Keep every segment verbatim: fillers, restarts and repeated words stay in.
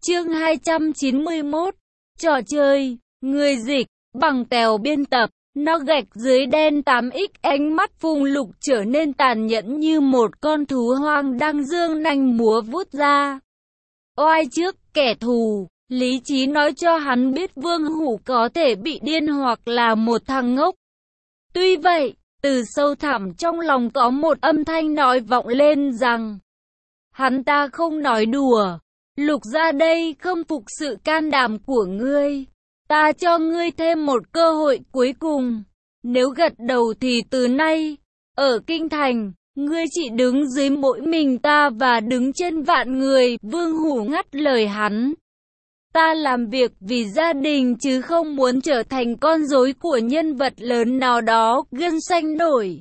Chương hai trăm chín mươi mốt. Trò chơi. Người dịch. Bằng Tèo biên tập. Nó gạch dưới đen tám x. Ánh mắt Phùng Lục trở nên tàn nhẫn như một con thú hoang đang giương nanh múa vuốt ra. Oai trước kẻ thù. Lý trí nói cho hắn biết Vương Hủ có thể bị điên hoặc là một thằng ngốc. Tuy vậy, từ sâu thẳm trong lòng có một âm thanh nói vọng lên rằng hắn ta không nói đùa. Lục ra đây không phục sự can đảm của ngươi. Ta cho ngươi thêm một cơ hội cuối cùng. Nếu gật đầu thì từ nay, ở Kinh Thành, ngươi chỉ đứng dưới mỗi mình ta và đứng trên vạn người. Vương Hủ ngắt lời hắn. Ta làm việc vì gia đình chứ không muốn trở thành con rối của nhân vật lớn nào đó. Gân xanh nổi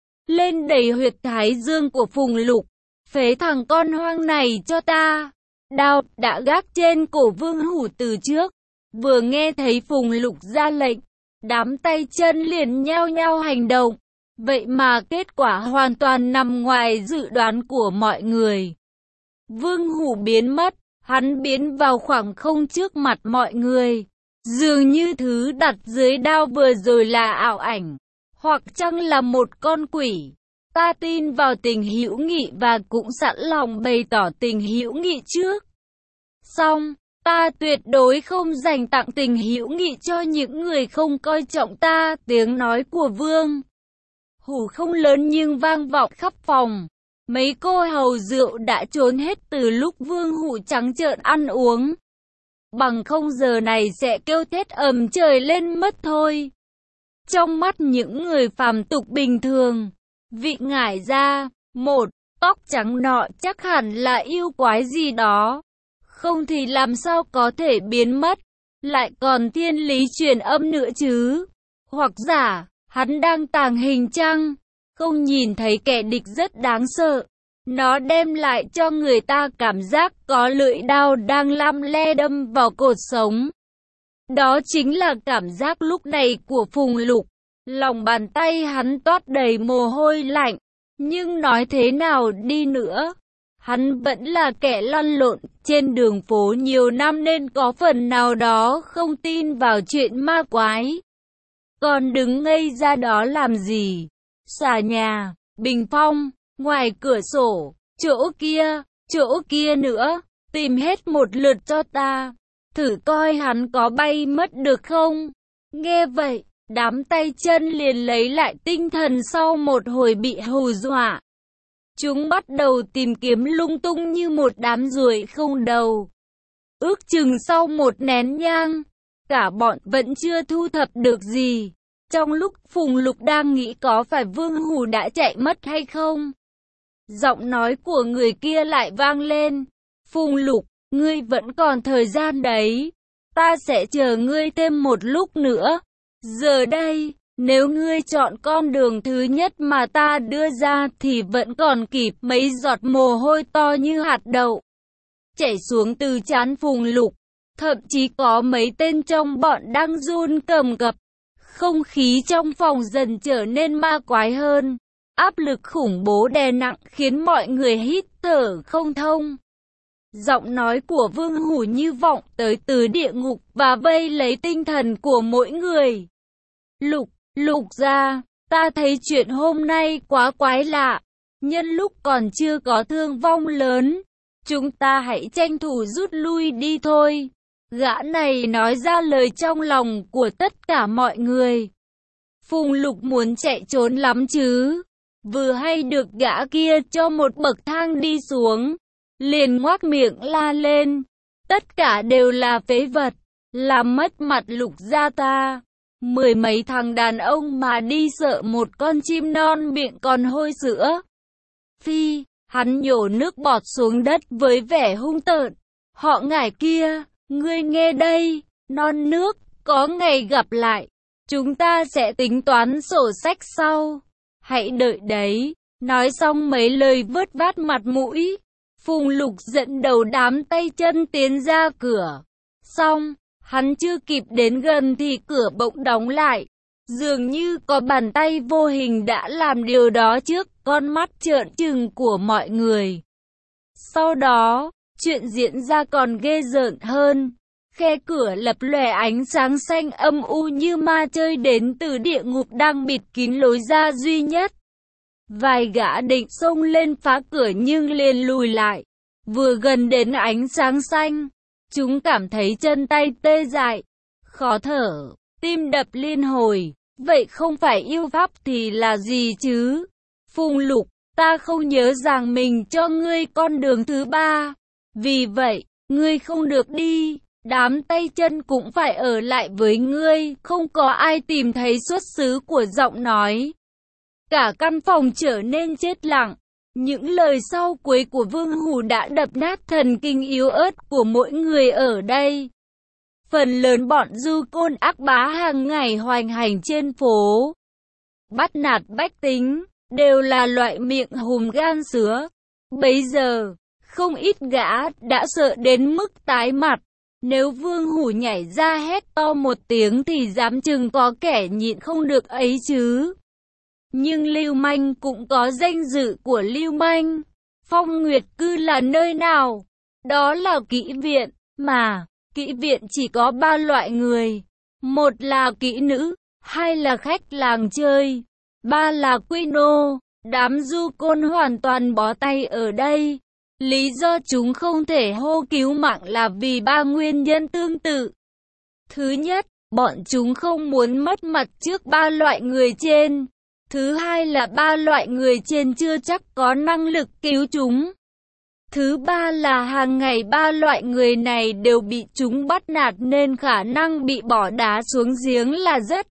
lên đầy huyệt thái dương của Phùng Lục. Phế thằng con hoang này cho ta. Đao đã gác trên cổ Vương Hủ từ trước. Vừa nghe thấy Phùng Lục ra lệnh, đám tay chân liền nhao nhao hành động. Vậy mà kết quả hoàn toàn nằm ngoài dự đoán của mọi người. Vương Hủ biến mất. Hắn biến vào khoảng không trước mặt mọi người. Dường như thứ đặt dưới đao vừa rồi là ảo ảnh, hoặc chăng là một con quỷ. Ta tin vào tình hữu nghị và cũng sẵn lòng bày tỏ tình hữu nghị trước. Song, ta tuyệt đối không dành tặng tình hữu nghị cho những người không coi trọng ta. Tiếng nói của Vương Hủ không lớn nhưng vang vọng khắp phòng. Mấy cô hầu rượu đã trốn hết từ lúc Vương Hủ trắng trợn ăn uống. Bằng không giờ này sẽ kêu thét ầm trời lên mất thôi. Trong mắt những người phàm tục bình thường, vị ngải ra, một, tóc trắng nọ chắc hẳn là yêu quái gì đó. Không thì làm sao có thể biến mất, lại còn thiên lý truyền âm nữa chứ. Hoặc giả, hắn đang tàng hình chăng? Không nhìn thấy kẻ địch rất đáng sợ. Nó đem lại cho người ta cảm giác có lưỡi đao đang lăm le đâm vào cột sống. Đó chính là cảm giác lúc này của Phùng Lục. Lòng bàn tay hắn toát đầy mồ hôi lạnh. Nhưng nói thế nào đi nữa, hắn vẫn là kẻ lăn lộn trên đường phố nhiều năm nên có phần nào đó không tin vào chuyện ma quái. Còn đứng ngây ra đó làm gì? Xà nhà, bình phong, ngoài cửa sổ, chỗ kia, chỗ kia nữa, tìm hết một lượt cho ta, thử coi hắn có bay mất được không? Nghe vậy, đám tay chân liền lấy lại tinh thần sau một hồi bị hù dọa. Chúng bắt đầu tìm kiếm lung tung như một đám ruồi không đầu. Ước chừng sau một nén nhang, cả bọn vẫn chưa thu thập được gì. Trong lúc Phùng Lục đang nghĩ có phải Vương Hủ đã chạy mất hay không, giọng nói của người kia lại vang lên. Phùng Lục, ngươi vẫn còn thời gian đấy. Ta sẽ chờ ngươi thêm một lúc nữa. Giờ đây, nếu ngươi chọn con đường thứ nhất mà ta đưa ra thì vẫn còn kịp. Mấy giọt mồ hôi to như hạt đậu chảy xuống từ trán Phùng Lục. Thậm chí có mấy tên trong bọn đang run cầm cập. Không khí trong phòng dần trở nên ma quái hơn. Áp lực khủng bố đè nặng khiến mọi người hít thở không thông. Giọng nói của Vương Hủ như vọng tới từ địa ngục và vây lấy tinh thần của mỗi người. Lục, Lục ra, ta thấy chuyện hôm nay quá quái lạ. Nhân lúc còn chưa có thương vong lớn, chúng ta hãy tranh thủ rút lui đi thôi. Gã này nói ra lời trong lòng của tất cả mọi người. Phùng Lục muốn chạy trốn lắm chứ. Vừa hay được gã kia cho một bậc thang đi xuống, liền ngoác miệng la lên. Tất cả đều là phế vật, làm mất mặt Lục gia ta. Mười mấy thằng đàn ông mà đi sợ một con chim non miệng còn hôi sữa. Phi, hắn nhổ nước bọt xuống đất với vẻ hung tợn. Họ ngải kia, ngươi nghe đây, non nước, có ngày gặp lại. Chúng ta sẽ tính toán sổ sách sau. Hãy đợi đấy. Nói xong mấy lời vớt vát mặt mũi, Phùng Lục dẫn đầu đám tay chân tiến ra cửa. Xong, hắn chưa kịp đến gần thì cửa bỗng đóng lại. Dường như có bàn tay vô hình đã làm điều đó trước con mắt trợn trừng của mọi người. Sau đó, Chuyện diễn ra còn ghê rợn hơn. Khe cửa lập lòe ánh sáng xanh âm u như ma chơi đến từ địa ngục đang bịt kín lối ra duy nhất. Vài gã định xông lên phá cửa nhưng liền lùi lại. Vừa gần đến ánh sáng xanh, chúng cảm thấy chân tay tê dại, khó thở, tim đập liên hồi. Vậy không phải yêu pháp thì là gì chứ? Phùng Lục, ta không nhớ rằng mình cho ngươi con đường thứ ba. Vì vậy, ngươi không được đi. Đám tay chân cũng phải ở lại với ngươi. Không có ai tìm thấy xuất xứ của giọng nói. Cả căn phòng trở nên chết lặng. Những lời sau cuối của Vương Hủ đã đập nát thần kinh yếu ớt của mỗi người ở đây. Phần lớn bọn du côn ác bá hàng ngày hoành hành trên phố, bắt nạt bách tính, đều là loại miệng hùm gan sứa. Bấy giờ, không ít gã đã sợ đến mức tái mặt. Nếu Vương Hủ nhảy ra hét to một tiếng thì dám chừng có kẻ nhịn không được ấy chứ. Nhưng lưu manh cũng có danh dự của lưu manh. Phong Nguyệt Cư là nơi nào? Đó là kỹ viện, mà kỹ viện chỉ có ba loại người. Một là kỹ nữ, hai là khách làng chơi, ba là quy nô. Đám du côn hoàn toàn bó tay ở đây. Lý do chúng không thể hô cứu mạng là vì ba nguyên nhân tương tự. Thứ nhất, bọn chúng không muốn mất mặt trước ba loại người trên. Thứ hai là ba loại người trên chưa chắc có năng lực cứu chúng. Thứ ba là hàng ngày ba loại người này đều bị chúng bắt nạt nên khả năng bị bỏ đá xuống giếng là rất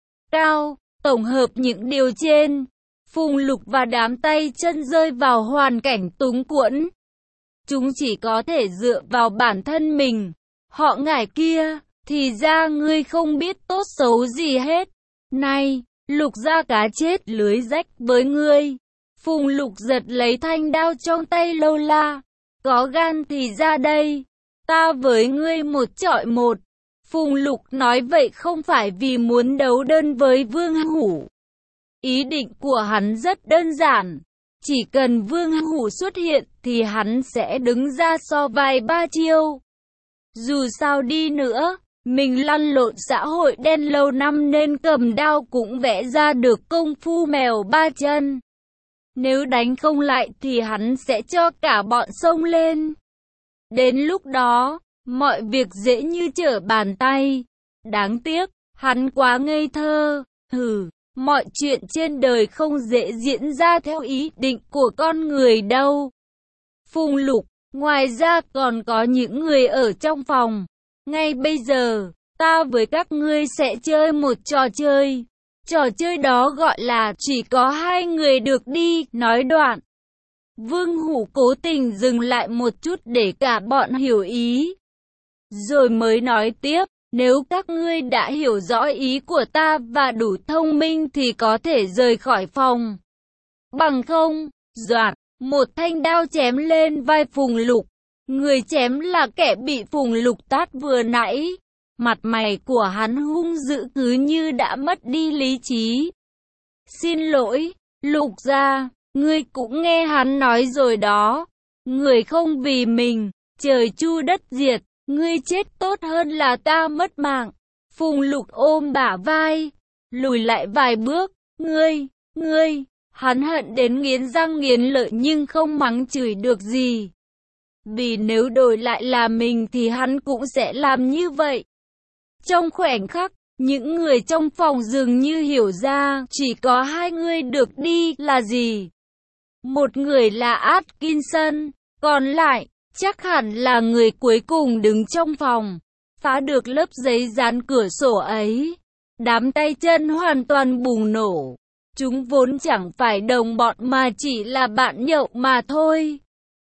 cao. Tổng hợp những điều trên, Phùng Lục và đám tay chân rơi vào hoàn cảnh túng quẫn. Chúng chỉ có thể dựa vào bản thân mình. Họ ngải kia, thì ra ngươi không biết tốt xấu gì hết. Này, Lục ra cá chết lưới rách với ngươi. Phùng Lục giật lấy thanh đao trong tay Lâu La. Có gan thì ra đây. Ta với ngươi một chọi một. Phùng Lục nói vậy không phải vì muốn đấu đơn với Vương Hủ. Ý định của hắn rất đơn giản. Chỉ cần Vương Hủ xuất hiện thì hắn sẽ đứng ra so vài ba chiêu. Dù sao đi nữa, mình lăn lộn xã hội đen lâu năm nên cầm đao cũng vẽ ra được công phu mèo ba chân. Nếu đánh không lại thì hắn sẽ cho cả bọn xông lên. Đến lúc đó, mọi việc dễ như trở bàn tay. Đáng tiếc, hắn quá ngây thơ. Hừ, mọi chuyện trên đời không dễ diễn ra theo ý định của con người đâu. Phùng Lục, ngoài ra còn có những người ở trong phòng. Ngay bây giờ, ta với các ngươi sẽ chơi một trò chơi. Trò chơi đó gọi là chỉ có hai người được đi. Nói đoạn, Vương Hủ cố tình dừng lại một chút để cả bọn hiểu ý. Rồi mới nói tiếp, nếu các ngươi đã hiểu rõ ý của ta và đủ thông minh thì có thể rời khỏi phòng. Bằng không, doạt, một thanh đao chém lên vai Phùng Lục. Người chém là kẻ bị Phùng Lục tát vừa nãy. Mặt mày của hắn hung dữ cứ như đã mất đi lý trí. Xin lỗi, Lục gia, ngươi cũng nghe hắn nói rồi đó. Người không vì mình, trời chu đất diệt, ngươi chết tốt hơn là ta mất mạng. Phùng Lục ôm bả vai, lùi lại vài bước. Ngươi, ngươi, hắn hận đến nghiến răng nghiến lợi nhưng không mắng chửi được gì. Vì nếu đổi lại là mình thì hắn cũng sẽ làm như vậy. Trong khoảnh khắc, những người trong phòng dường như hiểu ra chỉ có hai người được đi là gì. Một người là Atkinson, còn lại, chắc hẳn là người cuối cùng đứng trong phòng, phá được lớp giấy dán cửa sổ ấy. Đám tay chân hoàn toàn bùng nổ. Chúng vốn chẳng phải đồng bọn mà chỉ là bạn nhậu mà thôi.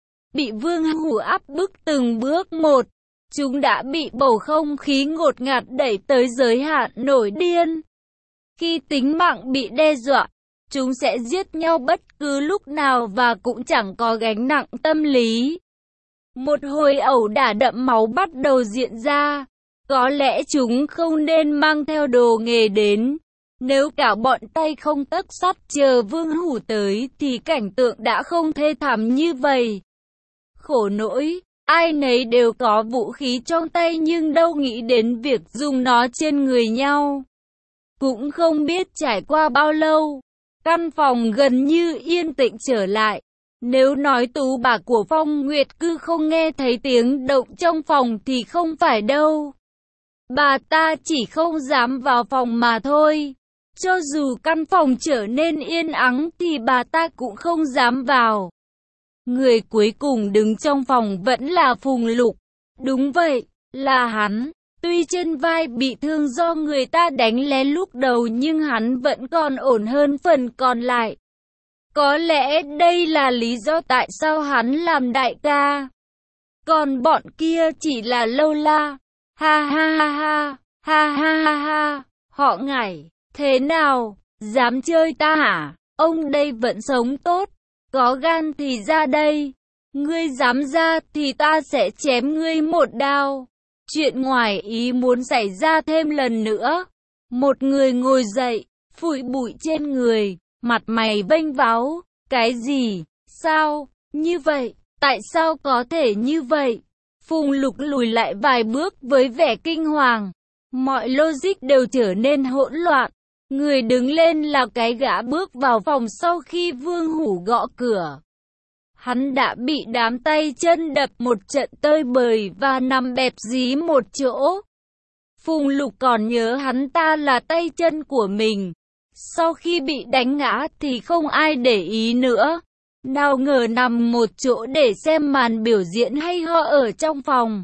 Bị Vương Hủ áp bức từng bước một, chúng đã bị bầu không khí ngột ngạt đẩy tới giới hạn nổi điên. Khi tính mạng bị đe dọa, chúng sẽ giết nhau bất cứ lúc nào và cũng chẳng có gánh nặng tâm lý. Một hồi ẩu đả đẫm máu bắt đầu diễn ra. Có lẽ chúng không nên mang theo đồ nghề đến. Nếu cả bọn tay không tấc sắt chờ Vương Hủ tới thì cảnh tượng đã không thê thảm như vậy. Khổ nỗi, Ai nấy đều có vũ khí trong tay nhưng đâu nghĩ đến việc dùng nó trên người nhau. Cũng không biết trải qua bao lâu, căn phòng gần như yên tĩnh trở lại. Nếu nói Tú bà của Phong Nguyệt Cư không nghe thấy tiếng động trong phòng thì không phải đâu. Bà ta chỉ không dám vào phòng mà thôi. Cho dù căn phòng trở nên yên ắng thì bà ta cũng không dám vào. Người cuối cùng đứng trong phòng vẫn là Phùng Lục. Đúng vậy, là hắn. Tuy trên vai bị thương do người ta đánh lén lúc đầu nhưng hắn vẫn còn ổn hơn phần còn lại. Có lẽ đây là lý do tại sao hắn làm đại ca. Còn bọn kia chỉ là lâu la. Ha ha ha ha, ha ha ha ha, họ ngải. Thế nào, dám chơi ta hả? Ông đây vẫn sống tốt. Có gan thì ra đây. Ngươi dám ra thì ta sẽ chém ngươi một đao. Chuyện ngoài ý muốn xảy ra thêm lần nữa. Một người ngồi dậy, phủi bụi trên người, mặt mày vênh váo. Cái gì? Sao? Như vậy? Tại sao có thể như vậy? Phùng Lục lùi lại vài bước với vẻ kinh hoàng. Mọi logic đều trở nên hỗn loạn. Người đứng lên là cái gã bước vào phòng sau khi Vương Hủ gõ cửa. Hắn đã bị đám tay chân đập một trận tơi bời và nằm bẹp dí một chỗ. Phùng Lục còn nhớ hắn ta là tay chân của mình. Sau khi bị đánh ngã thì không ai để ý nữa. Nào ngờ nằm một chỗ để xem màn biểu diễn hay ho ở trong phòng.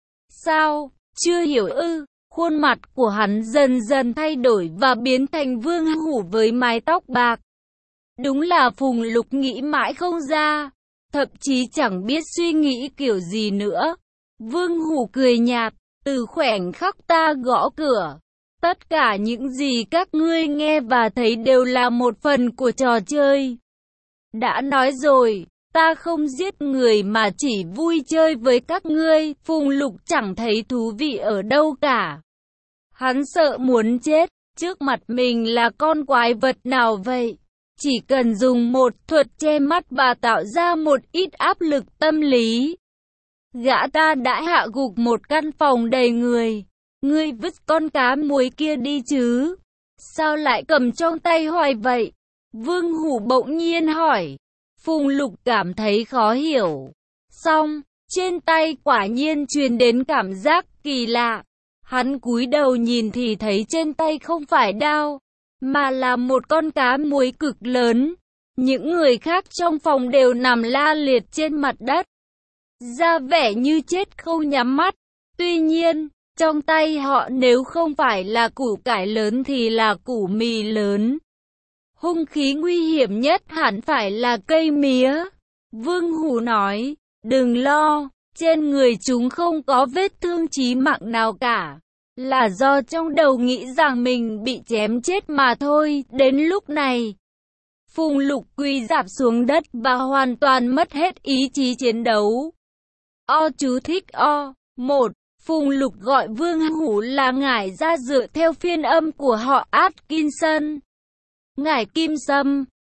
Sao? Chưa hiểu ư? Khuôn mặt của hắn dần dần thay đổi và biến thành Vương Hủ với mái tóc bạc. Đúng là Phùng Lục nghĩ mãi không ra. Thậm chí chẳng biết suy nghĩ kiểu gì nữa. Vương Hủ cười nhạt. Từ khoảnh khắc ta gõ cửa, tất cả những gì các ngươi nghe và thấy đều là một phần của trò chơi. Đã nói rồi, ta không giết người mà chỉ vui chơi với các ngươi. Phùng Lục chẳng thấy thú vị ở đâu cả. Hắn sợ muốn chết, trước mặt mình là con quái vật nào vậy? Chỉ cần dùng một thuật che mắt và tạo ra một ít áp lực tâm lý. Gã ta đã hạ gục một căn phòng đầy người. Ngươi vứt con cá muối kia đi chứ? Sao lại cầm trong tay hoài vậy? Vương Hủ bỗng nhiên hỏi. Phùng Lục cảm thấy khó hiểu. Xong, trên tay quả nhiên truyền đến cảm giác kỳ lạ. Hắn cúi đầu nhìn thì thấy trên tay không phải đao, mà là một con cá muối cực lớn. Những người khác trong phòng đều nằm la liệt trên mặt đất, ra vẻ như chết không nhắm mắt. Tuy nhiên, trong tay họ nếu không phải là củ cải lớn thì là củ mì lớn. Hung khí nguy hiểm nhất hẳn phải là cây mía. Vương Hủ nói, đừng lo, trên người chúng không có vết thương chí mạng nào cả. Là do trong đầu nghĩ rằng mình bị chém chết mà thôi. Đến lúc này, Phùng Lục quỳ rạp xuống đất và hoàn toàn mất hết ý chí chiến đấu. O chú thích O. một. Phùng Lục gọi Vương Hủ là ngải ra dựa theo phiên âm của họ Atkinson. Ngải Kim Sâm,